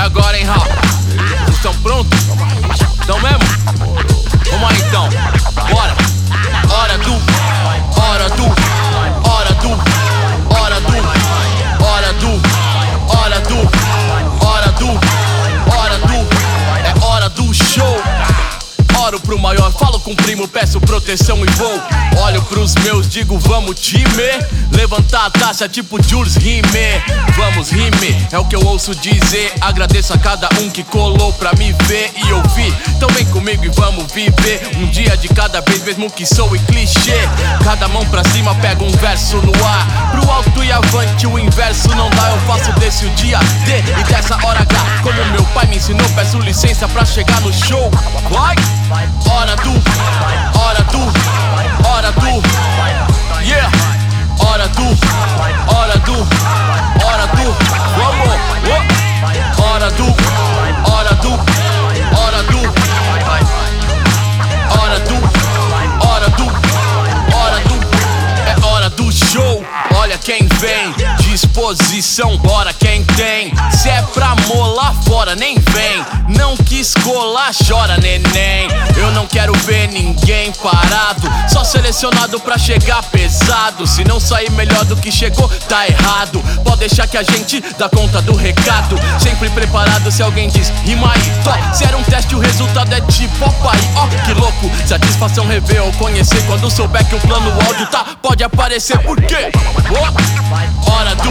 agora, hein, Rafa? Vocês estão prontos? Estão mesmo? Vamos aí então, bora! Hora do, hora do, hora do, hora do, hora do, hora do, hora do, hora do, é hora do show. Oro pro maior, falo com o primo, peço proteção e vou. Olho pros meus, digo vamos time. Levantar a taça tipo Jules Rime. Vamos rime, é o que eu ouço dizer. Agradeço a cada um que colou pra me ver e ouvir. Então vem comigo e vamos viver um dia de cada vez, mesmo que soe clichê. Cada mão pra cima pega um verso no ar. Pro alto e avante o inverso não dá. Eu faço desse o dia D e dessa hora H. Como meu pai me ensinou, peço licença pra chegar no show. Vai! Hora do, hora do, hora do, yeah. Hora do, hora do, hora do, vamos, oh. Hora do, hora do, hora do, hora do, hora do, hora do, é hora do show. Olha quem vem, disposição, bora quem tem. Se é pra molar fora, nem vem. Não quis colar, chora neném. Eu não quero ver ninguém parado, só selecionado pra chegar pesado. Se não sair melhor do que chegou, tá errado. Pode deixar que a gente dá conta do recado. Sempre preparado se alguém diz rima aí, tó. Se era um teste o resultado é tipo opa aí, ó que louco. Satisfação rever ou conhecer quando souber que o plano áudio tá. Pode aparecer por quê? Hora